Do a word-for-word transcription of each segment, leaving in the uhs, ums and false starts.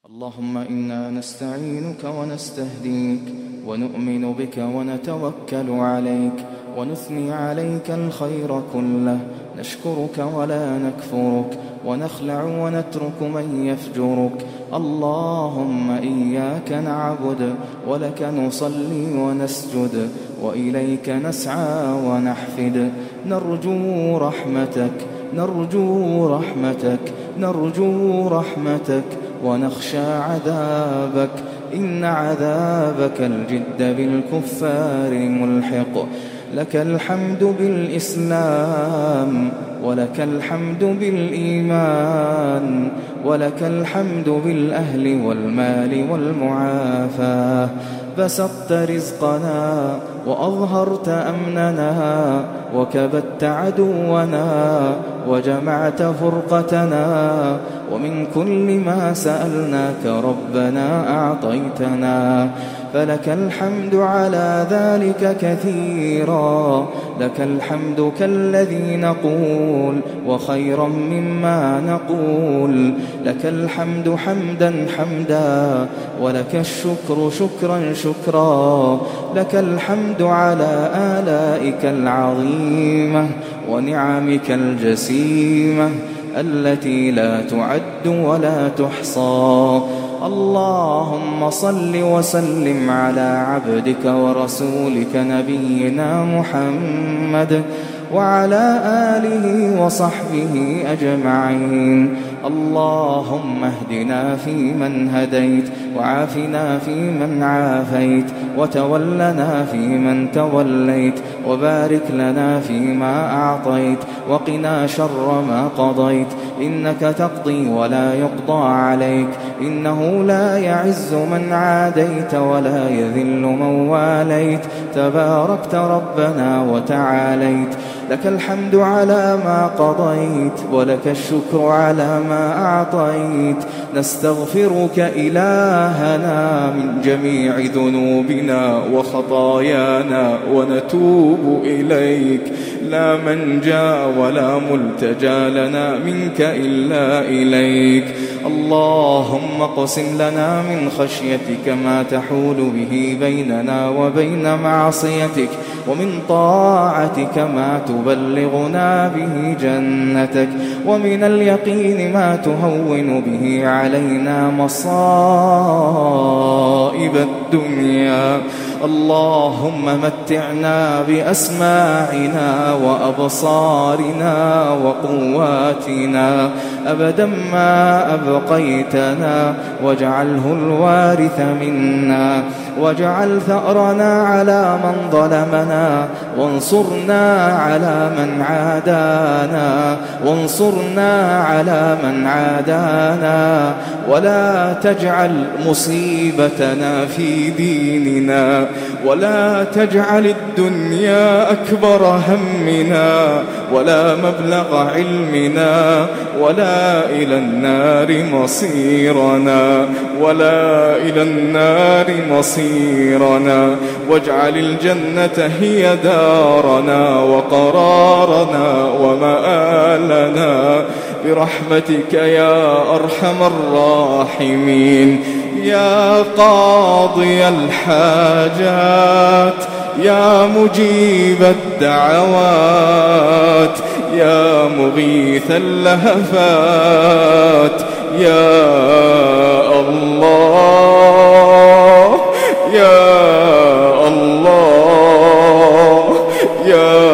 اللهم إنا نستعينك ونستهديك ونؤمن بك ونتوكل عليك ونثني عليك الخير كله، نشكرك ولا نكفرك ونخلع ونترك من يفجرك. اللهم إياك نعبد ولك نصلي ونسجد وإليك نسعى ونحفد، نرجو رحمتك نرجو رحمتك نرجو رحمتك ونخشى عذابك، إن عذابك الجد بالكفار ملحق. لك الحمد بالإسلام ولك الحمد بالإيمان ولك الحمد بالأهل والمال والمعافاة. بسطت رزقنا وأظهرت أمننا وكبت عدونا وجمعت فرقتنا، ومن كل ما سألناك ربنا أعطيتنا، فلك الحمد على ذلك كثيرا. لك الحمد كالذي نقول وخيرا مما نقول، لك الحمد حمدا حمدا ولك الشكر شكرا شكرا. لك الحمد على آلائك العظيمة ونعمك الجسيمة التي لا تعد ولا تحصى. اللهم صل وسلم على عبدك ورسولك نبينا محمد وعلى آله وصحبه أجمعين. اللهم اهدنا فيمن هديت وعافنا فيمن عافيت وتولنا فيمن توليت، وبارك لنا فيما أعطيت وقنا شر ما قضيت، إنك تقضي ولا يقضى عليك، إنه لا يعز من عاديت ولا يذل من واليت، تباركت ربنا وتعاليت. لك الحمد على ما قضيت ولك الشكر على ما أعطيت. نستغفرك إلهنا من جميع ذنوبنا وخطايانا ونتوب إليك، لا منجا ولا ملتجا لنا منك إلا إليك. اللهم اقسم لنا من خشيتك ما تحول به بيننا وبين معصيتك، ومن طاعتك ما تبلغنا به جنتك، ومن اليقين ما تهون به علينا مصائب الدنيا. اللهم متعنا بأسماعنا وأبصارنا وقواتنا أبدا ما أبقيتنا، واجعله الوارث منا، واجعل ثأرنا على من ظلمنا، وانصرنا على من عادانا وانصرنا على من عادانا، ولا تجعل مصيبتنا في ديننا، ولا تجعل الدنيا أكبر همنا ولا مبلغ علمنا، ولا إلى النار مصيرنا ولا إلى النار مصيرنا. واجعل الجنة هي دارنا وقرارنا ومآلنا برحمتك يا أرحم الراحمين. يا قاضي الحاجات، يا مجيب الدعوات، يا مغيث اللهفات، يا الله يا الله يا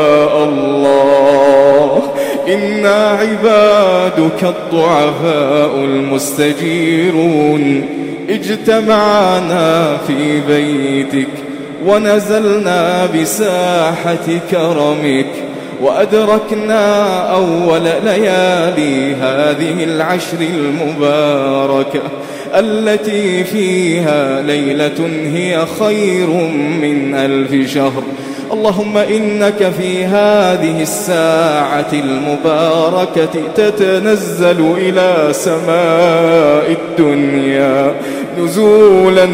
الله. إنا عبادك الضعفاء المستجيرون، اجتمعنا في بيتك ونزلنا بساحة كرمك، وأدركنا أول ليالي هذه العشر المباركة التي فيها ليلة هي خير من ألف شهر. اللهم إنك في هذه الساعة المباركة تتنزل إلى سماء الدنيا نزولا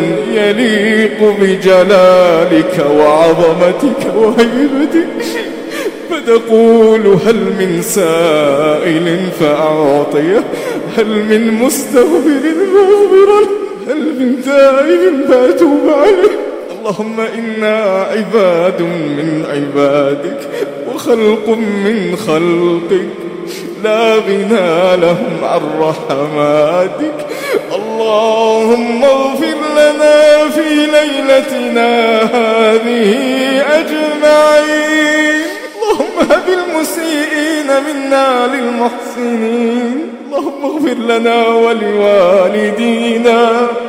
يليق بجلالك وعظمتك وهيبتك، فتقول هل من سائل فأعطيه، هل من مستغفر فأغفر له، هل من تائب فأتوب عليه. اللهم إنا عباد من عبادك وخلق من خلقك لا غنى لهم عن رحماتك. اللهم اغفر لنا في ليلتنا هذه أجمعين. اللهم هب المسيئين منا للمحسنين. اللهم اغفر لنا ولوالدينا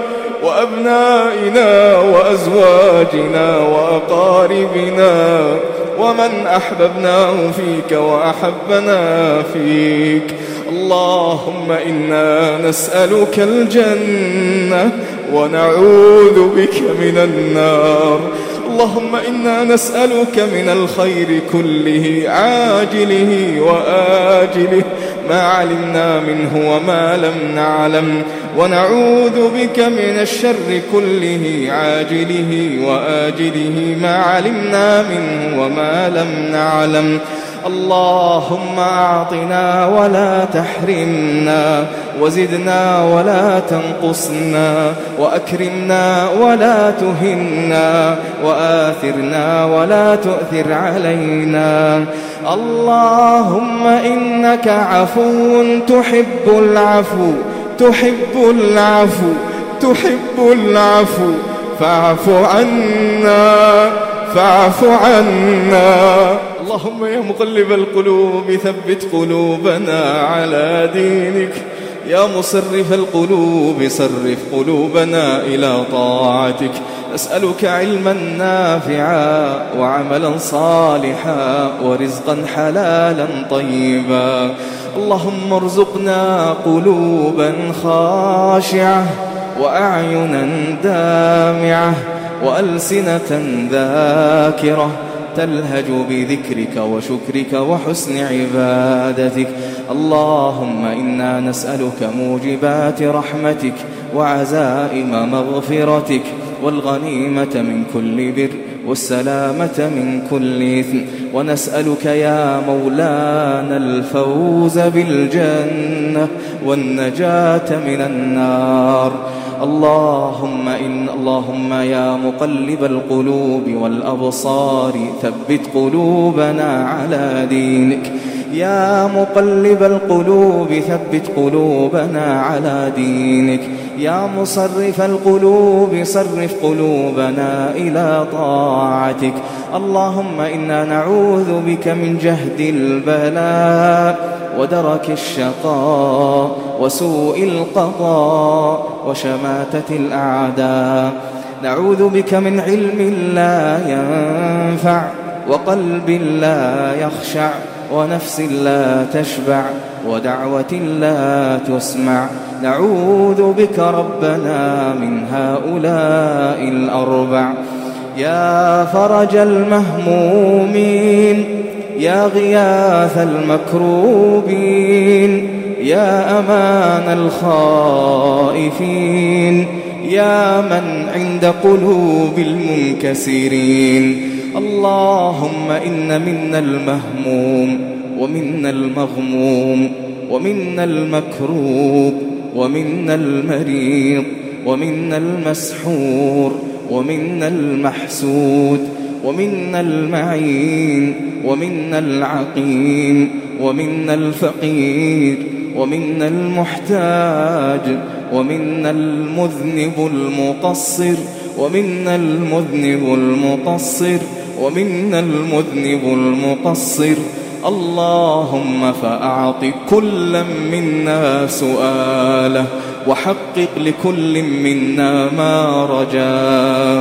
وأبنائنا وأزواجنا وأقاربنا ومن أحببناه فيك وأحبنا فيك. اللهم إنا نسألك الجنة ونعوذ بك من النار. اللهم إنا نسألك من الخير كله عاجله وآجله ما علمنا منه وما لم نعلم، ونعوذ بك من الشر كله عاجله وآجله ما علمنا منه وما لم نعلم. اللهم أعطنا ولا تحرمنا، وزدنا ولا تنقصنا، وأكرمنا ولا تهنا، وآثرنا ولا تؤثر علينا. اللهم إنك عفو تحب العفو تحب العفو تحب العفو فاعف عنا فاعف عنا. اللهم يا مقلب القلوب ثبت قلوبنا على دينك، يا مصرف القلوب صرف قلوبنا إلى طاعتك. نسألك علما نافعا وعملا صالحا ورزقا حلالا طيبا. اللهم ارزقنا قلوبا خاشعة وأعينا دامعة وألسنة ذاكرة تلهج بذكرك وشكرك وحسن عبادتك. اللهم إنا نسألك موجبات رحمتك وعزائم مغفرتك والغنيمة من كل بر والسلامة من كل إثم، ونسألك يا مولانا الفوز بالجنة والنجاة من النار. اللهم إن اللهم يا مقلب القلوب والأبصار ثبت قلوبنا على دينك، يا مقلب القلوب ثبت قلوبنا على دينك، يا مصرف القلوب صرف قلوبنا إلى طاعتك. اللهم إنا نعوذ بك من جهد البلاء ودرك الشقاء وسوء القضاء وشماتة الأعداء. نعوذ بك من علم لا ينفع وقلب لا يخشع ونفس لا تشبع ودعوة لا تسمع. نعوذ بك ربنا من هؤلاء الأربع. يا فرج المهمومين، يا غياث المكروبين، يا أمان الخائفين، يا من عند قلوب المنكسرين. اللهم إن منا المهموم ومنا المغموم ومنا المكروب ومنا المريض ومنا المسحور ومنا المحسود ومنا المعين ومنا العقيم ومنا الفقير ومنا المحتاج ومنا المذنب المقصر ومنا المذنب المقصر ومنا المذنب المقصر. اللهم فأعط كل منا سؤاله وحقق لكل منا ما رجاه.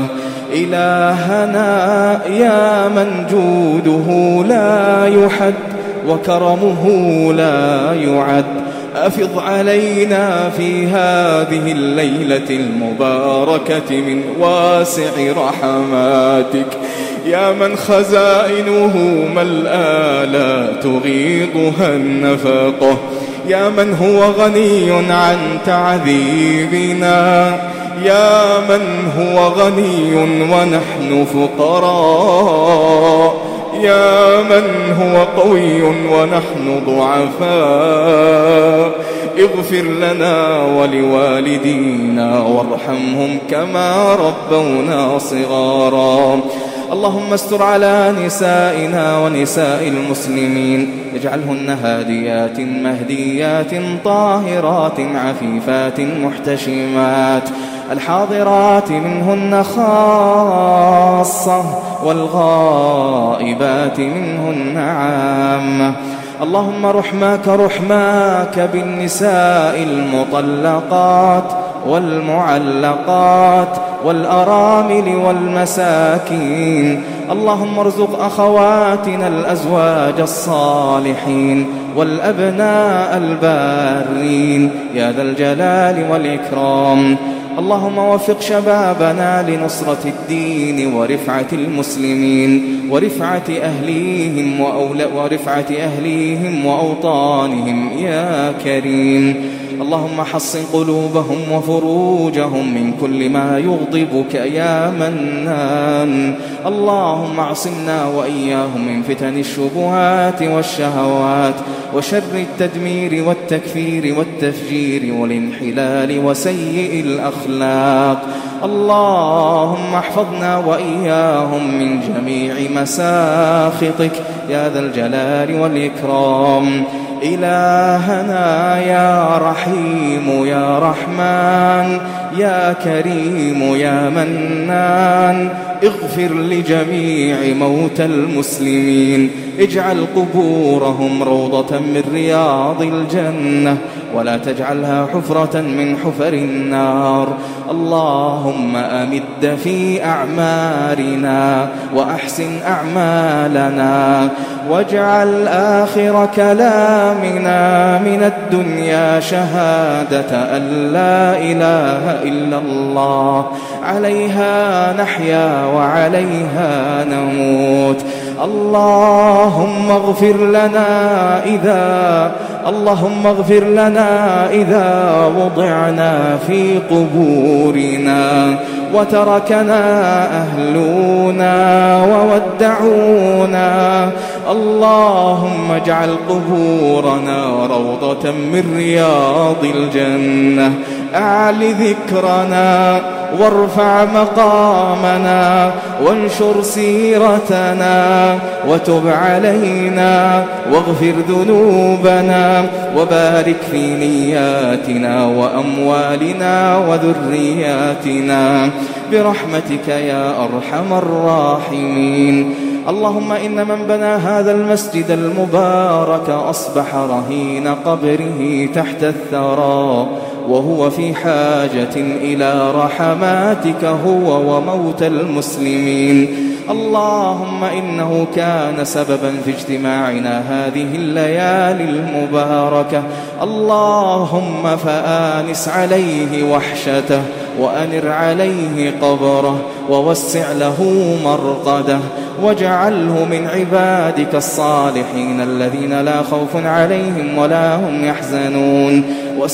إلهنا يا من جوده لا يحد وكرمه لا يعد، أفض علينا في هذه الليلة المباركة من واسع رحماتك، يا من خزائنه ملآ لا تغيضها النفقة، يا من هو غني عن تعذيبنا، يا من هو غني ونحن فقراء، يا من هو قوي ونحن ضعفاء اغفر لنا ولوالدينا وارحمهم كما ربونا صغارا. اللهم استر على نسائنا ونساء المسلمين، اجعلهن هاديات مهديات طاهرات عفيفات محتشمات، الحاضرات منهن خاصة والغائبات منهن عامة. اللهم رحماك رحماك بالنساء المطلقات والمعلقات والأرامل والمساكين. اللهم ارزق أخواتنا الأزواج الصالحين والأبناء البارين يا ذا الجلال والإكرام. اللهم وفق شبابنا لنصرة الدين ورفعة المسلمين ورفعة أهليهم ورفعة أهليهم وأوطانهم يا كريم. اللهم حصن قلوبهم وفروجهم من كل ما يغضبك يا منان. اللهم اعصمنا وإياهم من فتن الشبهات والشهوات وشر التدمير والتكفير والتفجير والانحلال وسيء الأخلاق. اللهم احفظنا وإياهم من جميع مساخطك يا ذا الجلال والإكرام. إلهنا يا رحيم يا رحمن يا كريم يا منان، اغفر لجميع موتى المسلمين، اجعل قبورهم روضة من رياض الجنة ولا تجعلها حفرة من حفر النار. اللهم أمد في أعمارنا وأحسن أعمالنا واجعل آخر كلامنا من الدنيا شهادة أن لا إله إلا الله، عليها نحيا وعليها نموت. اللهم اغفر لنا إذا اللهم اغفر لنا إذا وضعنا في قبورنا وتركنا أهلنا وودعونا. اللهم اجعل قبورنا روضة من رياض الجنة، أعل ذكرنا وارفع مقامنا وانشر سيرتنا وتب علينا واغفر ذنوبنا وبارك في نياتنا وأموالنا وذرياتنا برحمتك يا أرحم الراحمين. اللهم إن من بنى هذا المسجد المبارك أصبح رهين قبره تحت الثرى وهو في حاجة إلى رحماتك هو وموتى المسلمين. اللهم إنه كان سببا في اجتماعنا هذه الليالي المباركة. اللهم فآنس عليه وحشته وأنر عليه قبره ووسع له مرقده واجعله من عبادك الصالحين الذين لا خوف عليهم ولا هم يحزنون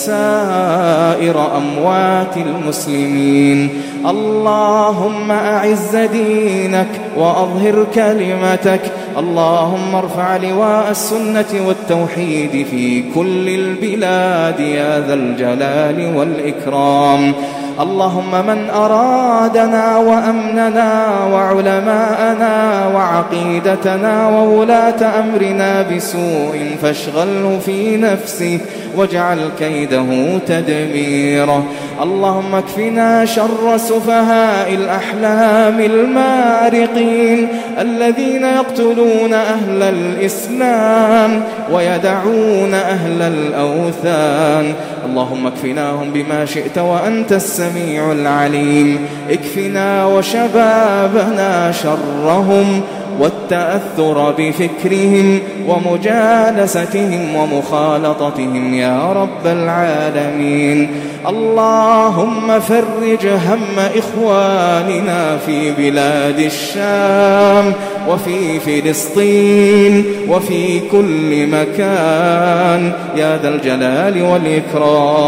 وسائر أموات المسلمين. اللهم أعز دينك وأظهر كلمتك. اللهم ارفع لواء السنة والتوحيد في كل البلاد يا ذا الجلال والإكرام. اللهم من أرادنا وأمننا وعلماءنا وعقيدتنا وولاة أمرنا بسوء فاشغله في نفسه واجعل كيده تدميره. اللهم اكفنا شر سفهاء الأحلام المارقين الذين يقتلون أهل الإسلام ويدعون أهل الأوثان. اللهم اكفناهم بما شئت وأنت السميع العليم. اكفنا وشبابنا شرهم والتأثر بفكرهم ومجالستهم ومخالطتهم يا رب العالمين. اللهم فرج هم إخواننا في بلاد الشام وفي فلسطين وفي كل مكان يا ذا الجلال والإكرام.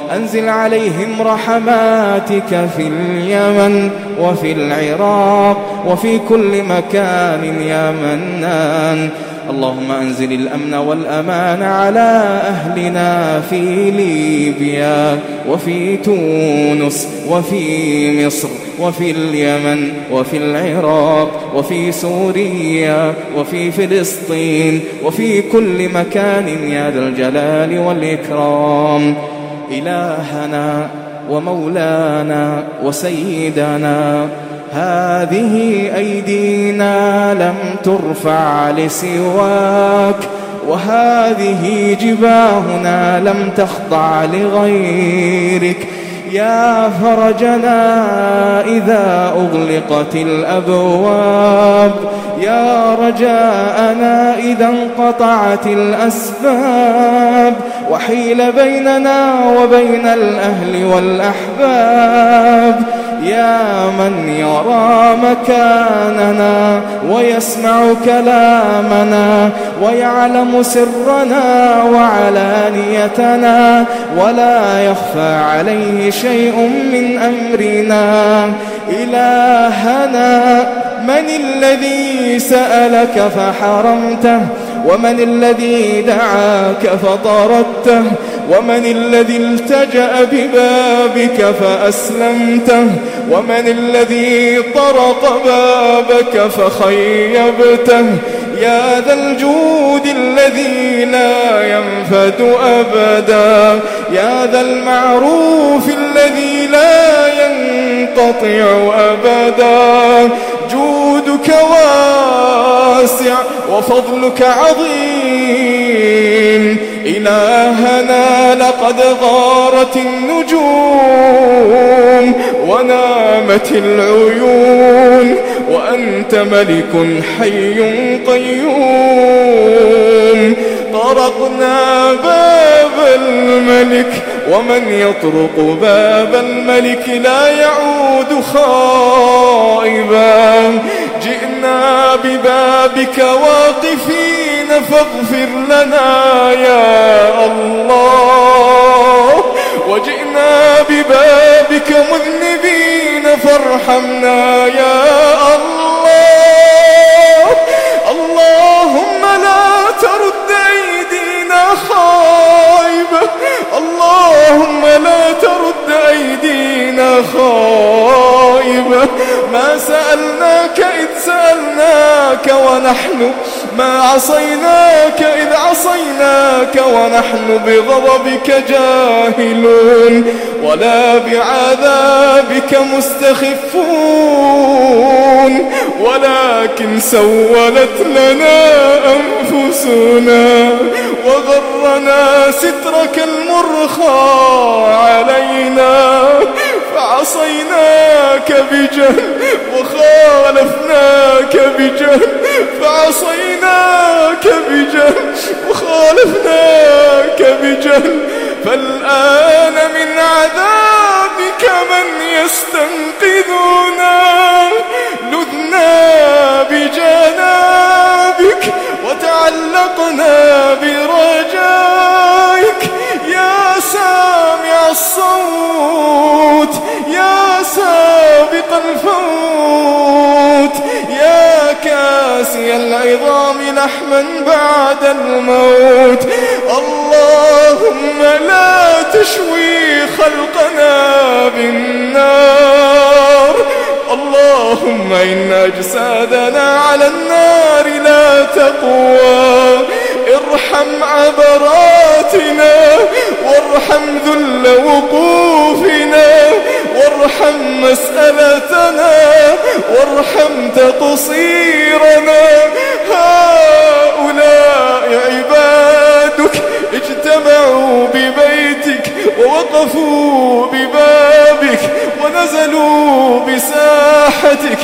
أنزل عليهم رحماتك في اليمن وفي العراق وفي كل مكان يا منان. اللهم أنزل الأمن والأمان على أهلنا في ليبيا وفي تونس وفي مصر وفي اليمن وفي العراق وفي سوريا وفي فلسطين وفي كل مكان يا ذا الجلال والإكرام. إلهنا ومولانا وسيدنا، هذه أيدينا لم ترفع لسواك، وهذه جباهنا لم تخضع لغيرك. يا فرجنا إذا أغلقت الأبواب، يا رجاءنا إذا انقطعت الأسباب، وحيل بيننا وبين الأهل والأحباب. يا من يرى مكاننا ويسمع كلامنا ويعلم سرنا وعلانيتنا، ولا يخفى عليه شيء من أمرنا. إلهنا، من الذي سألك فحرمته؟ ومن الذي دعاك فطردته؟ ومن الذي التجأ ببابك فأسلمته؟ ومن الذي طرق بابك فخيبته؟ يا ذا الجود الذي لا ينفد أبدا، يا ذا المعروف الذي لا ينقطع أبدا. جودك واسع وفضلك عظيم. إلهنا، لقد غارت النجوم ونامت العيون، وأنت ملك حي قيوم. طرقنا باب الملك، ومن يطرق باب الملك لا يعود خائبا. جئنا ببابك واقفين فاغفر لنا يا الله، وجئنا ببابك مذنبين فارحمنا يا الله. اللهم لا ترد أيدينا خائبة، اللهم لا ترد أيدينا خائبة. ما سألناك إذ سألناك ونحن، ما عصيناك إذ عصيناك ونحن بغضبك جاهلون، ولا بعذابك مستخفون، ولكن سولت لنا أنفسنا وغرنا سترك المرخى علينا، فعصيناك بجهل وخالفناك بجهل، فعصيناك بجهل وخالفناك بجهل. فالآن من عذابك من يستنقذنا، لذنا بجنابك وتعلقنا برجائك. يا سامع الصوت، يا سابق الفوت، يا كاسي العظام لحما بعد الموت. اللهم لا تشوي خلقنا بالنار. اللهم إن أجسادنا على النار لا تقوى. ارحم عبراتنا، وارحم ذل وقوفنا، وارحم مسألتنا، وارحم تقصيرنا. هؤلاء عبادك اجتمعوا ببيتك ووقفوا ببابك ونزلوا بساحتك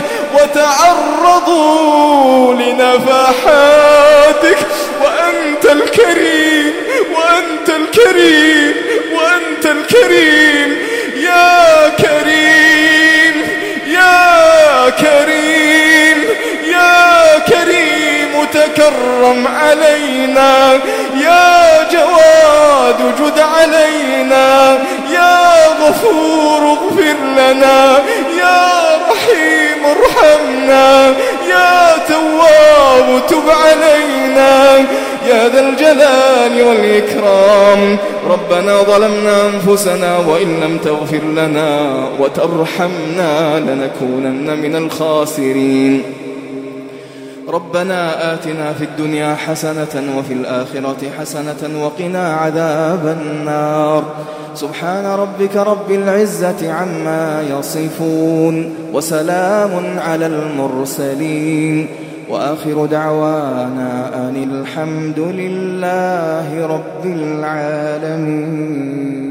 وتعرضوا لنفحاتك، وأنت الكريم، وأنت الكريم، وأنت الكريم. يا كريم، يا كريم، يا كريم، تكرم علينا. يا جواد جد علينا. يا غفور اغفر لنا، يا رحيم ارحمنا، يا تواب تب علينا، يا ذا الجلال والإكرام. ربنا ظلمنا أنفسنا وإن لم تغفر لنا وترحمنا لنكونن من الخاسرين. ربنا آتنا في الدنيا حسنة وفي الآخرة حسنة وقنا عذاب النار. سبحان ربك رب العزة عما يصفون وسلام على المرسلين وآخر دعوانا أن الحمد لله رب العالمين.